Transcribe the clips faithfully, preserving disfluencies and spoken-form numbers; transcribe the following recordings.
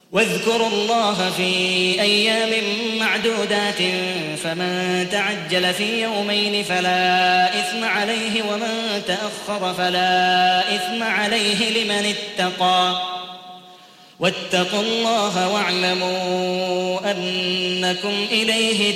واذكروا الله في أيام معدودات فمن تعجل في يومين فلا إثم عليه ومن تأخر فلا إثم عليه لمن اتقى واتقوا الله واعلموا أنكم إليه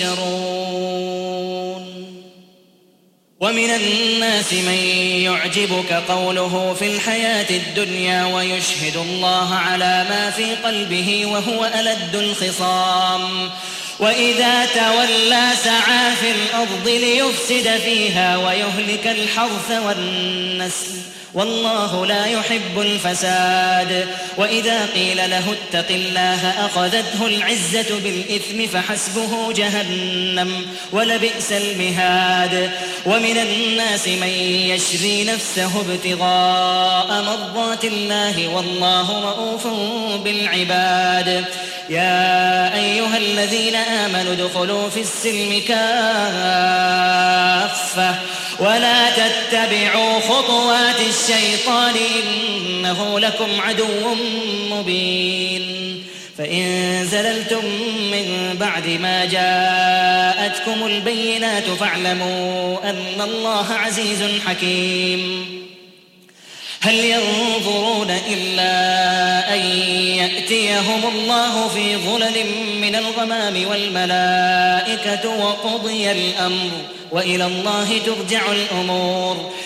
تحشرون. ومن الناس من يعجبك قوله في الحياة الدنيا ويشهد الله على ما في قلبه وهو ألد الخصام وإذا تولى سعى في الأرض ليفسد فيها ويهلك الحرث والنسل والله لا يحب الفساد. وإذا قيل له اتق الله أخذته العزة بالإثم فحسبه جهنم ولبئس المهاد. ومن الناس من يشري نفسه ابتغاء مرضات الله والله رؤوف بالعباد. يا أيها الذين آمنوا ادخلوا في السلم كافة ولا تتبعوا خطوات الشيطان إنه لكم عدو مبين. فإن زللتم من بعد ما جاءتكم البينات فاعلموا أن الله عزيز حكيم. هل ينظرون إلا أن يأتيهم الله في ظلل من الغمام والملائكة وقضي الأمر وإلى الله ترجع الأمور.